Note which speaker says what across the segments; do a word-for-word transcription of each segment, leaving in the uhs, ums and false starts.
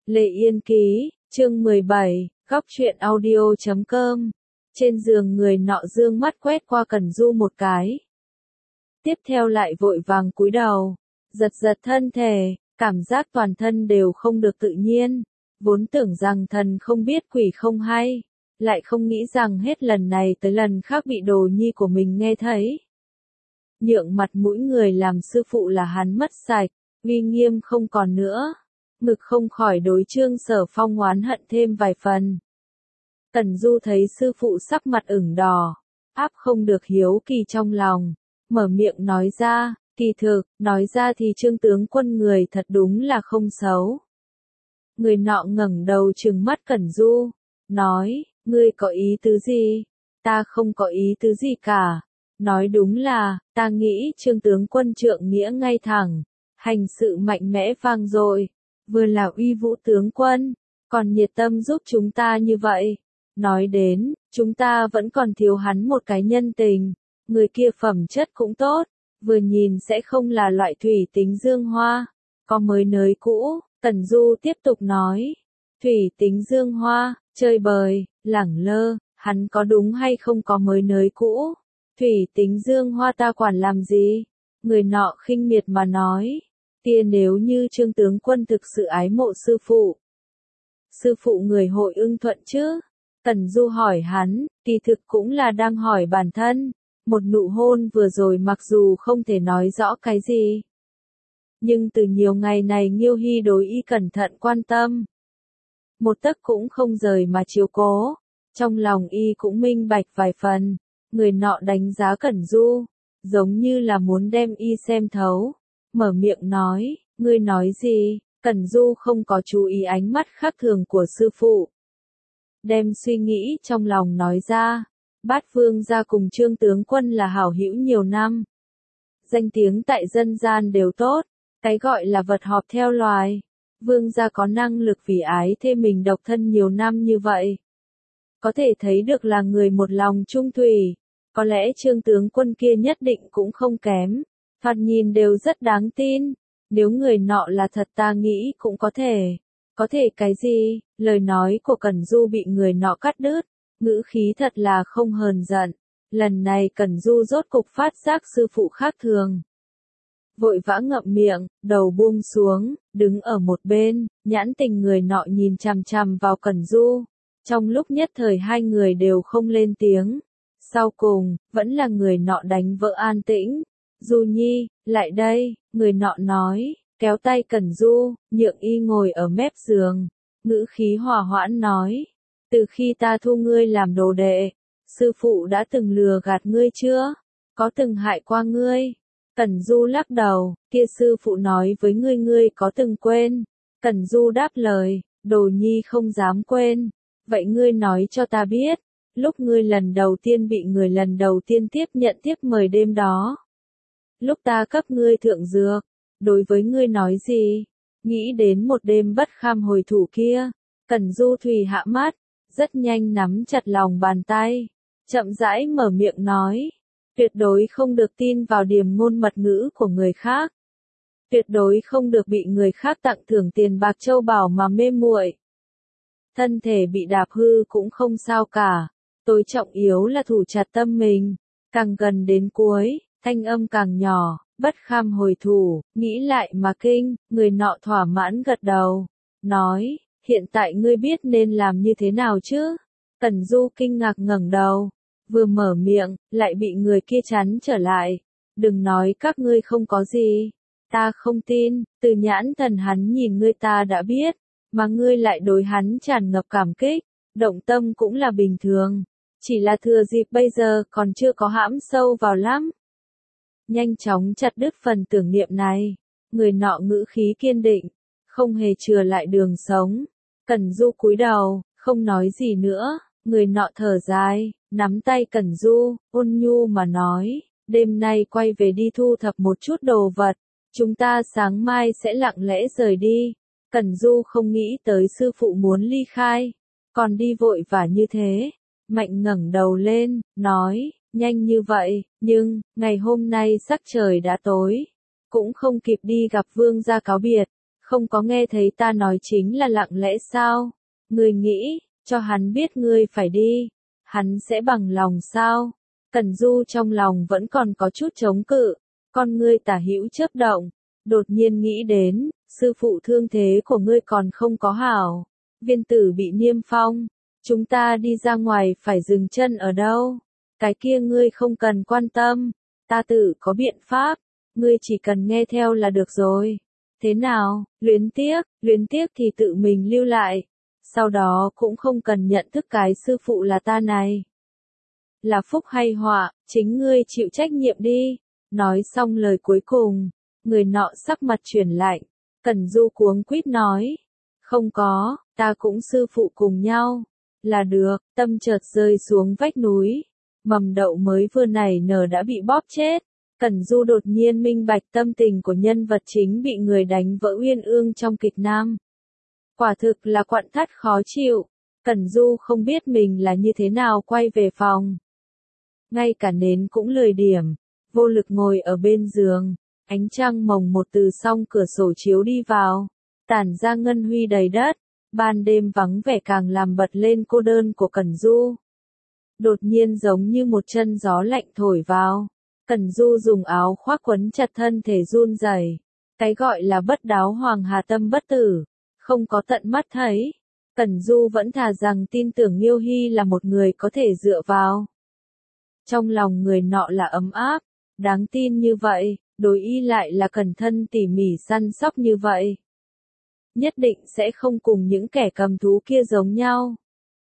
Speaker 1: Lệ Yên Ký, chương mười bảy, góc truyện audio chấm com. Trên giường người nọ dương mắt quét qua Cẩn Du một cái. Tiếp theo lại vội vàng cúi đầu, giật giật thân thể, cảm giác toàn thân đều không được tự nhiên. Vốn tưởng rằng thần không biết quỷ không hay, lại không nghĩ rằng hết lần này tới lần khác bị đồ nhi của mình nghe thấy. Nhượng mặt mũi người làm sư phụ là hắn mất sạch, uy nghiêm không còn nữa. Ngực không khỏi đối Trương Sở Phong oán hận thêm vài phần. Cẩn Du thấy sư phụ sắc mặt ửng đỏ, áp không được hiếu kỳ trong lòng, mở miệng nói ra, kỳ thực, nói ra thì Trương tướng quân người thật đúng là không xấu. Người nọ ngẩng đầu trừng mắt Cẩn Du, nói, ngươi có ý tứ gì? Ta không có ý tứ gì cả. Nói đúng là, ta nghĩ Trương tướng quân trượng nghĩa ngay thẳng, hành sự mạnh mẽ vang dội, vừa là uy vũ tướng quân, còn nhiệt tâm giúp chúng ta như vậy. Nói đến, chúng ta vẫn còn thiếu hắn một cái nhân tình, người kia phẩm chất cũng tốt, vừa nhìn sẽ không là loại thủy tính dương hoa, có mới nới cũ. Cẩn Du tiếp tục nói, thủy tính dương hoa, chơi bời, lẳng lơ, hắn có đúng hay không có mới nới cũ? Thủy tính dương hoa ta quản làm gì? Người nọ khinh miệt mà nói, kia nếu như Trương tướng quân thực sự ái mộ sư phụ. Sư phụ người hội ưng thuận chứ? Cẩn Du hỏi hắn, kỳ thực cũng là đang hỏi bản thân, một nụ hôn vừa rồi mặc dù không thể nói rõ cái gì. Nhưng từ nhiều ngày này Nghiêu Hy đối y cẩn thận quan tâm. Một tấc cũng không rời mà chiếu cố, trong lòng y cũng minh bạch vài phần. Người nọ đánh giá Cẩn Du, giống như là muốn đem y xem thấu, mở miệng nói, ngươi nói gì? Cẩn Du không có chú ý ánh mắt khác thường của sư phụ. Đem suy nghĩ trong lòng nói ra, Bát Vương gia cùng Trương tướng quân là hảo hữu nhiều năm. Danh tiếng tại dân gian đều tốt, cái gọi là vật họp theo loài. Vương gia có năng lực vì ái thê mình độc thân nhiều năm như vậy. Có thể thấy được là người một lòng trung thủy, có lẽ Trương tướng quân kia nhất định cũng không kém, thoạt nhìn đều rất đáng tin, nếu người nọ là thật ta nghĩ cũng có thể. Có thể cái gì? Lời nói của Cẩn Du bị người nọ cắt đứt, ngữ khí thật là không hờn giận, lần này Cẩn Du rốt cục phát giác sư phụ khác thường. Vội vã ngậm miệng, đầu buông xuống, đứng ở một bên, nhãn tình người nọ nhìn chằm chằm vào Cẩn Du. Trong lúc nhất thời hai người đều không lên tiếng. Sau cùng, vẫn là người nọ đánh vỡ an tĩnh. Du Nhi, lại đây, người nọ nói, kéo tay Cẩn Du, nhượng y ngồi ở mép giường. Ngữ khí hòa hoãn nói, từ khi ta thu ngươi làm đồ đệ, sư phụ đã từng lừa gạt ngươi chưa? Có từng hại qua ngươi? Cẩn Du lắc đầu, kia sư phụ nói với ngươi ngươi có từng quên? Cẩn Du đáp lời, đồ nhi không dám quên. Vậy ngươi nói cho ta biết, lúc ngươi lần đầu tiên bị người lần đầu tiên tiếp nhận tiếp mời đêm đó. Lúc ta cấp ngươi thượng dược, đối với ngươi nói gì? Nghĩ đến một đêm bất kham hồi thủ kia, Cẩn Du thủy hạ mắt, rất nhanh nắm chặt lòng bàn tay, chậm rãi mở miệng nói, tuyệt đối không được tin vào điềm ngôn mật ngữ của người khác. Tuyệt đối không được bị người khác tặng thưởng tiền bạc châu báu mà mê muội. Thân thể bị đạp hư cũng không sao cả, tối trọng yếu là thủ chặt tâm mình. Càng gần đến cuối, thanh âm càng nhỏ, bất kham hồi thủ, nghĩ lại mà kinh, người nọ thỏa mãn gật đầu, nói, hiện tại ngươi biết nên làm như thế nào chứ? Cẩn Du kinh ngạc ngẩng đầu, vừa mở miệng, lại bị người kia chắn trở lại, đừng nói các ngươi không có gì, ta không tin, từ nhãn thần hắn nhìn ngươi ta đã biết. Mà ngươi lại đối hắn tràn ngập cảm kích, động tâm cũng là bình thường, chỉ là thừa dịp bây giờ còn chưa có hãm sâu vào lắm. Nhanh chóng chặt đứt phần tưởng niệm này, người nọ ngữ khí kiên định, không hề chừa lại đường sống. Cẩn Du cúi đầu, không nói gì nữa, người nọ thở dài, nắm tay Cẩn Du, ôn nhu mà nói, đêm nay quay về đi thu thập một chút đồ vật, chúng ta sáng mai sẽ lặng lẽ rời đi. Cẩn Du không nghĩ tới sư phụ muốn ly khai, còn đi vội vã như thế. Mạnh ngẩng đầu lên, nói, nhanh như vậy, nhưng, ngày hôm nay sắc trời đã tối, cũng không kịp đi gặp vương gia cáo biệt, Không có nghe thấy ta nói chính là lặng lẽ sao? Ngươi nghĩ, cho hắn biết ngươi phải đi, hắn sẽ bằng lòng sao? Cẩn Du trong lòng vẫn còn có chút chống cự, con ngươi tả hữu chớp động, đột nhiên nghĩ đến, sư phụ thương thế của ngươi còn không có hảo, viên tử bị niêm phong, chúng ta đi ra ngoài phải dừng chân ở đâu? Cái kia ngươi không cần quan tâm, ta tự có biện pháp, ngươi chỉ cần nghe theo là được rồi. Thế nào, luyến tiếc, luyến tiếc thì tự mình lưu lại, sau đó cũng không cần nhận thức cái sư phụ là ta này. Là phúc hay họa, chính ngươi chịu trách nhiệm đi. Nói xong lời cuối cùng, người nọ sắc mặt chuyển lạnh, Cẩn Du cuống quýt nói, không có, ta cũng sư phụ cùng nhau, là được, tâm chợt rơi xuống vách núi, mầm đậu mới vừa nảy nở đã bị bóp chết. Cẩn Du đột nhiên minh bạch tâm tình của nhân vật chính bị người đánh vỡ uyên ương trong kịch nam. Quả thực là quặn thắt khó chịu, Cẩn Du không biết mình là như thế nào quay về phòng. Ngay cả nến cũng lười điểm, vô lực ngồi ở bên giường, ánh trăng mồng một từ song cửa sổ chiếu đi vào, tản ra ngân huy đầy đất, ban đêm vắng vẻ càng làm bật lên cô đơn của Cẩn Du. Đột nhiên giống như một chân gió lạnh thổi vào. Cẩn Du dùng áo khoác quấn chặt thân thể run rẩy. Cái gọi là bất đáo hoàng hà tâm bất tử, không có tận mắt thấy. Cẩn Du vẫn thà rằng tin tưởng Nghiêu Hy là một người có thể dựa vào. Trong lòng người nọ là ấm áp, đáng tin như vậy, đối y lại là cẩn thân tỉ mỉ săn sóc như vậy. Nhất định sẽ không cùng những kẻ cầm thú kia giống nhau.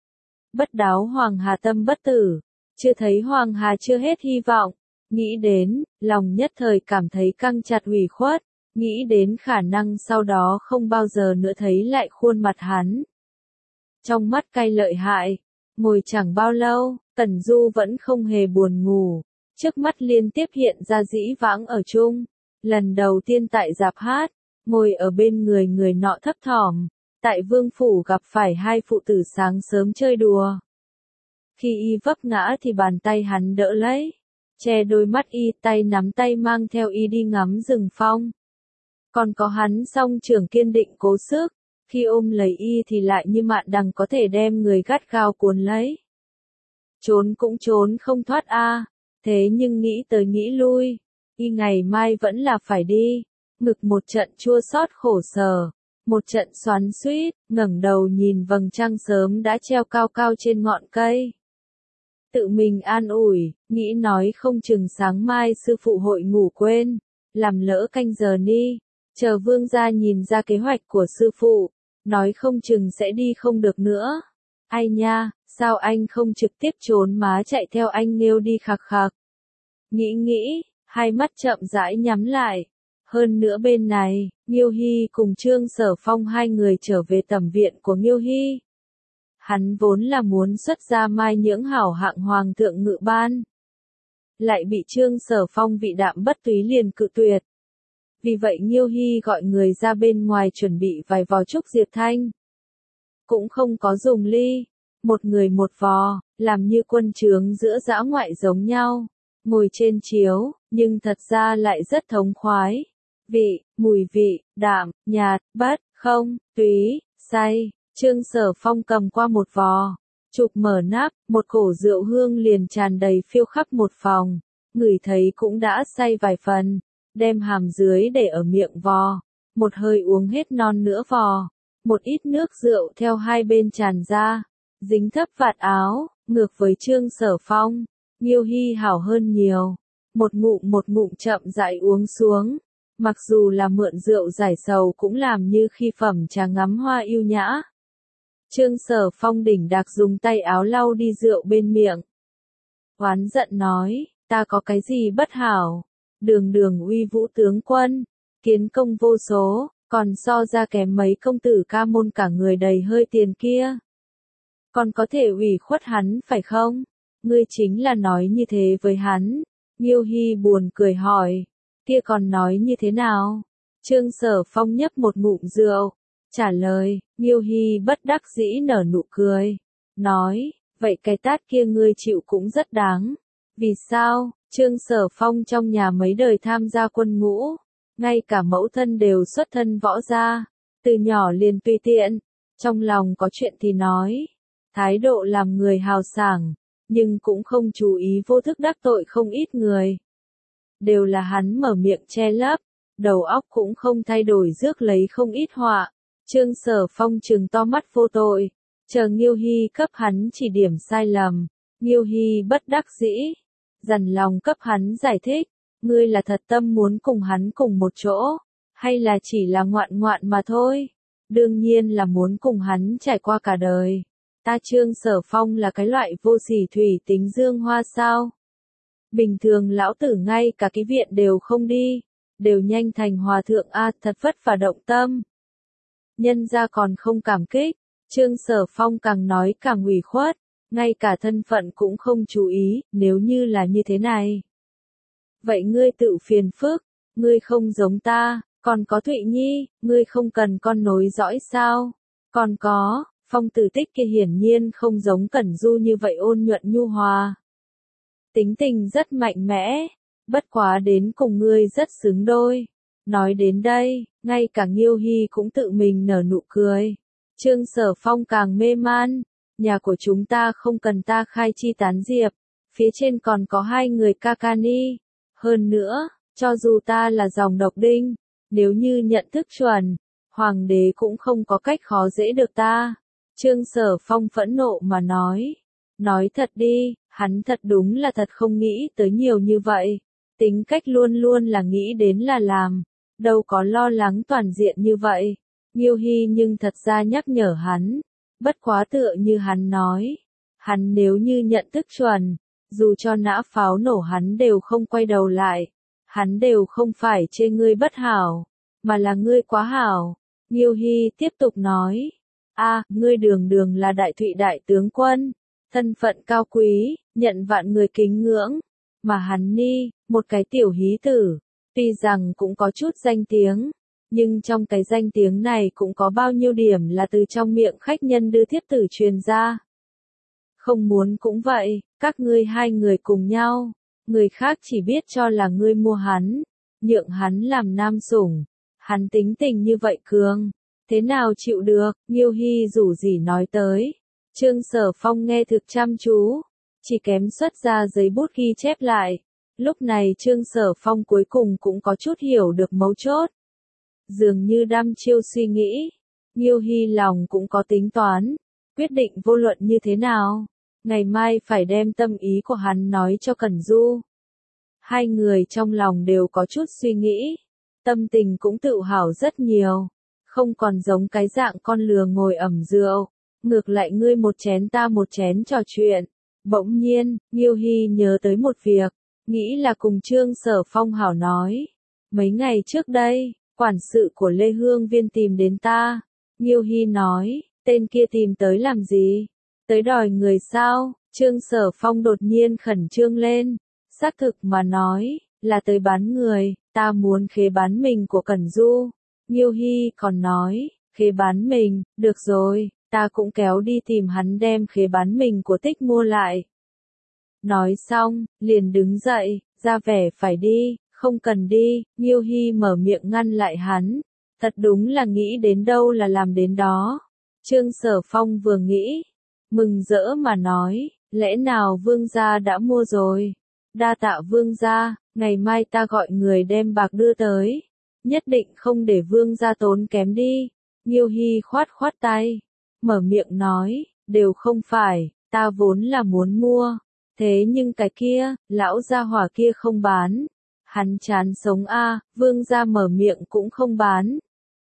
Speaker 1: Bất đáo hoàng hà tâm bất tử, chưa thấy hoàng hà chưa hết hy vọng. Nghĩ đến, lòng nhất thời cảm thấy căng chặt ủy khuất, nghĩ đến khả năng sau đó không bao giờ nữa thấy lại khuôn mặt hắn. Trong mắt cay lợi hại, ngồi chẳng bao lâu, Cẩn Du vẫn không hề buồn ngủ, trước mắt liên tiếp hiện ra dĩ vãng ở chung, lần đầu tiên tại dạp hát, ngồi ở bên người người nọ thấp thỏm, tại vương phủ gặp phải hai phụ tử sáng sớm chơi đùa. Khi y vấp ngã thì bàn tay hắn đỡ lấy, che đôi mắt y, tay nắm tay mang theo y đi ngắm rừng phong. Còn có hắn song trưởng kiên định cố sức, khi ôm lấy y thì lại như mạn đằng có thể đem người gắt gao cuốn lấy. Trốn cũng trốn không thoát a, thế nhưng nghĩ tới nghĩ lui, y ngày mai vẫn là phải đi, ngực một trận chua xót khổ sở, một trận xoắn xuýt, ngẩng đầu nhìn vầng trăng sớm đã treo cao cao trên ngọn cây. Tự mình an ủi, nghĩ nói không chừng sáng mai sư phụ hội ngủ quên, làm lỡ canh giờ ni, chờ vương gia nhìn ra kế hoạch của sư phụ, nói không chừng sẽ đi không được nữa. Ai nha, sao anh không trực tiếp trốn má chạy theo anh Nghiêu đi khạc khạc. Nghĩ nghĩ, hai mắt chậm rãi nhắm lại. Hơn nữa bên này, Nghiêu Hy cùng Trương Sở Phong hai người trở về tẩm viện của Nghiêu Hy. Hắn vốn là muốn xuất ra mai nhưỡng hảo hạng hoàng thượng ngự ban. Lại bị Trương Sở Phong vị đạm bất túy liền cự tuyệt. Vì vậy Nghiêu Hy gọi người ra bên ngoài chuẩn bị vài vò trúc diệp thanh. Cũng không có dùng ly, một người một vò, làm như quân trướng giữa dã ngoại giống nhau. Ngồi trên chiếu, nhưng thật ra lại rất thống khoái. Vị, mùi vị, đạm, nhạt, bất, không, túy, say. Trương Sở Phong cầm qua một vò, chụp mở nắp, một cổ rượu hương liền tràn đầy phiêu khắp một phòng, ngửi thấy cũng đã say vài phần, đem hàm dưới để ở miệng vò, một hơi uống hết non nửa vò, một ít nước rượu theo hai bên tràn ra, dính thấp vạt áo, ngược với Trương Sở Phong, Nghiêu Hy hảo hơn nhiều, một ngụm một ngụm chậm rãi uống xuống. Mặc dù là mượn rượu giải sầu cũng làm như khi phẩm trà ngắm hoa yêu nhã. Trương Sở Phong đỉnh đạc dùng tay áo lau đi rượu bên miệng. Oán giận nói, ta có cái gì bất hảo, đường đường uy vũ tướng quân, kiến công vô số, còn so ra kém mấy công tử ca môn cả người đầy hơi tiền kia. Còn có thể ủy khuất hắn phải không? Ngươi chính là nói như thế với hắn. Nghiêu Hy buồn cười hỏi, kia còn nói như thế nào? Trương Sở Phong nhấp một ngụm rượu, trả lời, Nghiêu Hy bất đắc dĩ nở nụ cười, nói, vậy cái tát kia ngươi chịu cũng rất đáng. Vì sao? Trương Sở Phong trong nhà mấy đời tham gia quân ngũ, ngay cả mẫu thân đều xuất thân võ gia, từ nhỏ liền tùy tiện, trong lòng có chuyện thì nói, thái độ làm người hào sảng, nhưng cũng không chú ý vô thức đắc tội không ít người. Đều là hắn mở miệng che lấp, đầu óc cũng không thay đổi rước lấy không ít họa. Trương Sở Phong trừng to mắt vô tội, chờ Nghiêu Hy cấp hắn chỉ điểm sai lầm. Nghiêu Hy bất đắc dĩ, dằn lòng cấp hắn giải thích, ngươi là thật tâm muốn cùng hắn cùng một chỗ, hay là chỉ là ngoạn ngoạn mà thôi? Đương nhiên là muốn cùng hắn trải qua cả đời. Ta Trương Sở Phong là cái loại vô sỉ thủy tính dương hoa sao? Bình thường lão tử ngay cả cái viện đều không đi, đều nhanh thành hòa thượng a, thật vất vả động tâm. Nhân ra còn không cảm kích, Trương Sở Phong càng nói càng ủy khuất, ngay cả thân phận cũng không chú ý, nếu như là như thế này. Vậy ngươi tự phiền phức, ngươi không giống ta, còn có Thụy Nhi, ngươi không cần con nối dõi sao? Còn có, Phong Tử Tích kia hiển nhiên không giống Cẩn Du như vậy ôn nhuận nhu hòa. Tính tình rất mạnh mẽ, bất quá đến cùng ngươi rất xứng đôi. Nói đến đây, ngay cả Nghiêu Hy cũng tự mình nở nụ cười. Trương Sở Phong càng mê man, nhà của chúng ta không cần ta khai chi tán diệp, phía trên còn có hai người ca ca ni. Hơn nữa, cho dù ta là dòng độc đinh, nếu như nhận thức chuẩn, hoàng đế cũng không có cách khó dễ được ta. Trương Sở Phong phẫn nộ mà nói. Nói thật đi, hắn thật đúng là thật không nghĩ tới nhiều như vậy. Tính cách luôn luôn là nghĩ đến là làm, đâu có lo lắng toàn diện như vậy. Nghiêu Hy nhưng thật ra nhắc nhở hắn, bất quá tựa như hắn nói, hắn nếu như nhận thức chuẩn, dù cho nã pháo nổ hắn đều không quay đầu lại, hắn đều không phải chê ngươi bất hảo, mà là ngươi quá hảo. Nghiêu Hy tiếp tục nói, a, ngươi đường đường là đại thụy đại tướng quân, thân phận cao quý, nhận vạn người kính ngưỡng, mà hắn ni, một cái tiểu hí tử, tuy rằng cũng có chút danh tiếng, nhưng trong cái danh tiếng này cũng có bao nhiêu điểm là từ trong miệng khách nhân đưa thiếp tử truyền ra. Không muốn cũng vậy, các ngươi hai người cùng nhau, người khác chỉ biết cho là ngươi mua hắn, nhượng hắn làm nam sủng, hắn tính tình như vậy cường, thế nào chịu được? Nghiêu Hy rủ rỉ nói tới. Trương Sở Phong nghe thực chăm chú, chỉ kém xuất ra giấy bút ghi chép lại. Lúc này Trương Sở Phong cuối cùng cũng có chút hiểu được mấu chốt. Dường như đăm chiêu suy nghĩ, Nghiêu Hy lòng cũng có tính toán, quyết định vô luận như thế nào, ngày mai phải đem tâm ý của hắn nói cho Cẩn Du. Hai người trong lòng đều có chút suy nghĩ, tâm tình cũng tự hào rất nhiều, không còn giống cái dạng con lừa ngồi ẩm rượu, ngược lại ngươi một chén ta một chén trò chuyện. Bỗng nhiên, Nghiêu Hy nhớ tới một việc, nghĩ là cùng Trương Sở Phong hảo nói. Mấy ngày trước đây, quản sự của Lê Hương Viên tìm đến ta. Nghiêu Hy nói, tên kia tìm tới làm gì? Tới đòi người sao? Trương Sở Phong đột nhiên khẩn trương lên. Xác thực mà nói, là tới bán người, ta muốn khế bán mình của Cẩn Du. Nghiêu Hy còn nói, khế bán mình, được rồi, ta cũng kéo đi tìm hắn đem khế bán mình của Tích mua lại. Nói xong, liền đứng dậy, ra vẻ phải đi, không cần đi. Nghiêu Hy mở miệng ngăn lại hắn, thật đúng là nghĩ đến đâu là làm đến đó. Trương Sở Phong vừa nghĩ, mừng rỡ mà nói, lẽ nào vương gia đã mua rồi? Đa tạ vương gia, ngày mai ta gọi người đem bạc đưa tới, nhất định không để vương gia tốn kém đi. Nghiêu Hy khoát khoát tay, mở miệng nói, đều không phải, ta vốn là muốn mua, thế nhưng cái kia, lão gia hỏa kia không bán, hắn chán sống a. Vương gia mở miệng cũng không bán.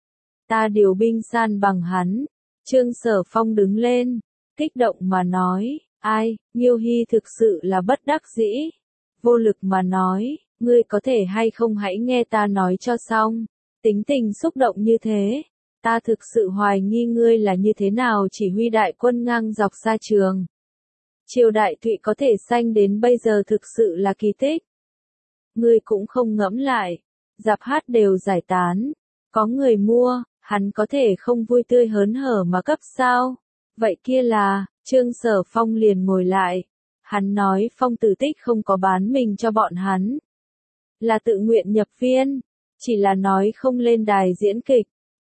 Speaker 1: Ta điều binh san bằng hắn. Trương Sở Phong đứng lên, kích động mà nói, ai? Nghiêu Hy thực sự là bất đắc dĩ, vô lực mà nói, ngươi có thể hay không hãy nghe ta nói cho xong. Tính tình xúc động như thế, ta thực sự hoài nghi ngươi là như thế nào chỉ huy đại quân ngang dọc xa trường. Triều đại Thụy có thể sanh đến bây giờ thực sự là kỳ tích. Ngươi cũng không ngẫm lại, rạp hát đều giải tán, có người mua, hắn có thể không vui tươi hớn hở mà cấp sao? Vậy kia là, Trương Sở Phong liền ngồi lại, hắn nói Phong Tử Tích không có bán mình cho bọn hắn, là tự nguyện nhập viên, chỉ là nói không lên đài diễn kịch.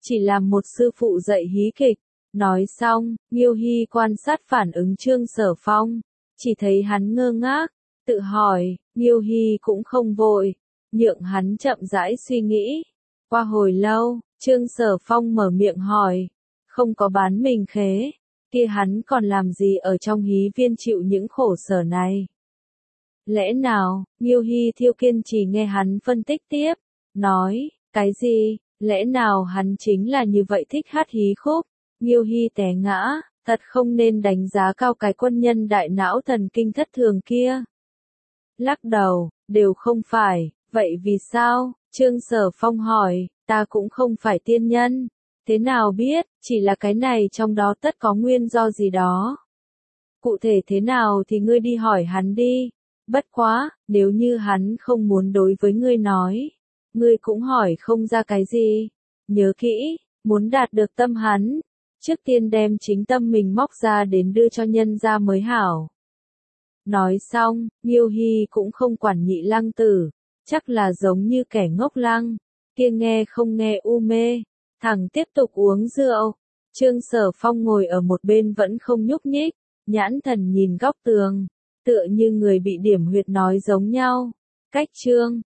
Speaker 1: chỉ làm một sư phụ dạy hí kịch. Nói xong, Nghiêu Hy quan sát phản ứng Trương Sở Phong, chỉ thấy hắn ngơ ngác, tự hỏi, Nghiêu Hy cũng không vội, nhượng hắn chậm rãi suy nghĩ. Qua hồi lâu, Trương Sở Phong mở miệng hỏi, không có bán mình khế, kia hắn còn làm gì ở trong hí viên chịu những khổ sở này? Lẽ nào, Nghiêu Hy Thiêu kiên trì nghe hắn phân tích tiếp, nói, cái gì, lẽ nào hắn chính là như vậy thích hát hí khúc? Nghiêu Hy té ngã, thật không nên đánh giá cao cái quân nhân đại não thần kinh thất thường kia. Lắc đầu, đều không phải, vậy vì sao? Trương Sở Phong hỏi, ta cũng không phải tiên nhân, thế nào biết, chỉ là cái này trong đó tất có nguyên do gì đó. Cụ thể thế nào thì ngươi đi hỏi hắn đi, bất quá, nếu như hắn không muốn đối với ngươi nói, ngươi cũng hỏi không ra cái gì. Nhớ kỹ, muốn đạt được tâm hắn, trước tiên đem chính tâm mình móc ra đến đưa cho nhân ra mới hảo. Nói xong, Nghiêu Hy cũng không quản Nhị Lăng Tử, chắc là giống như kẻ ngốc lăng, kia nghe không nghe u mê, thẳng tiếp tục uống rượu. Trương Sở Phong ngồi ở một bên vẫn không nhúc nhích, nhãn thần nhìn góc tường, tựa như người bị điểm huyệt nói giống nhau. Cách Trương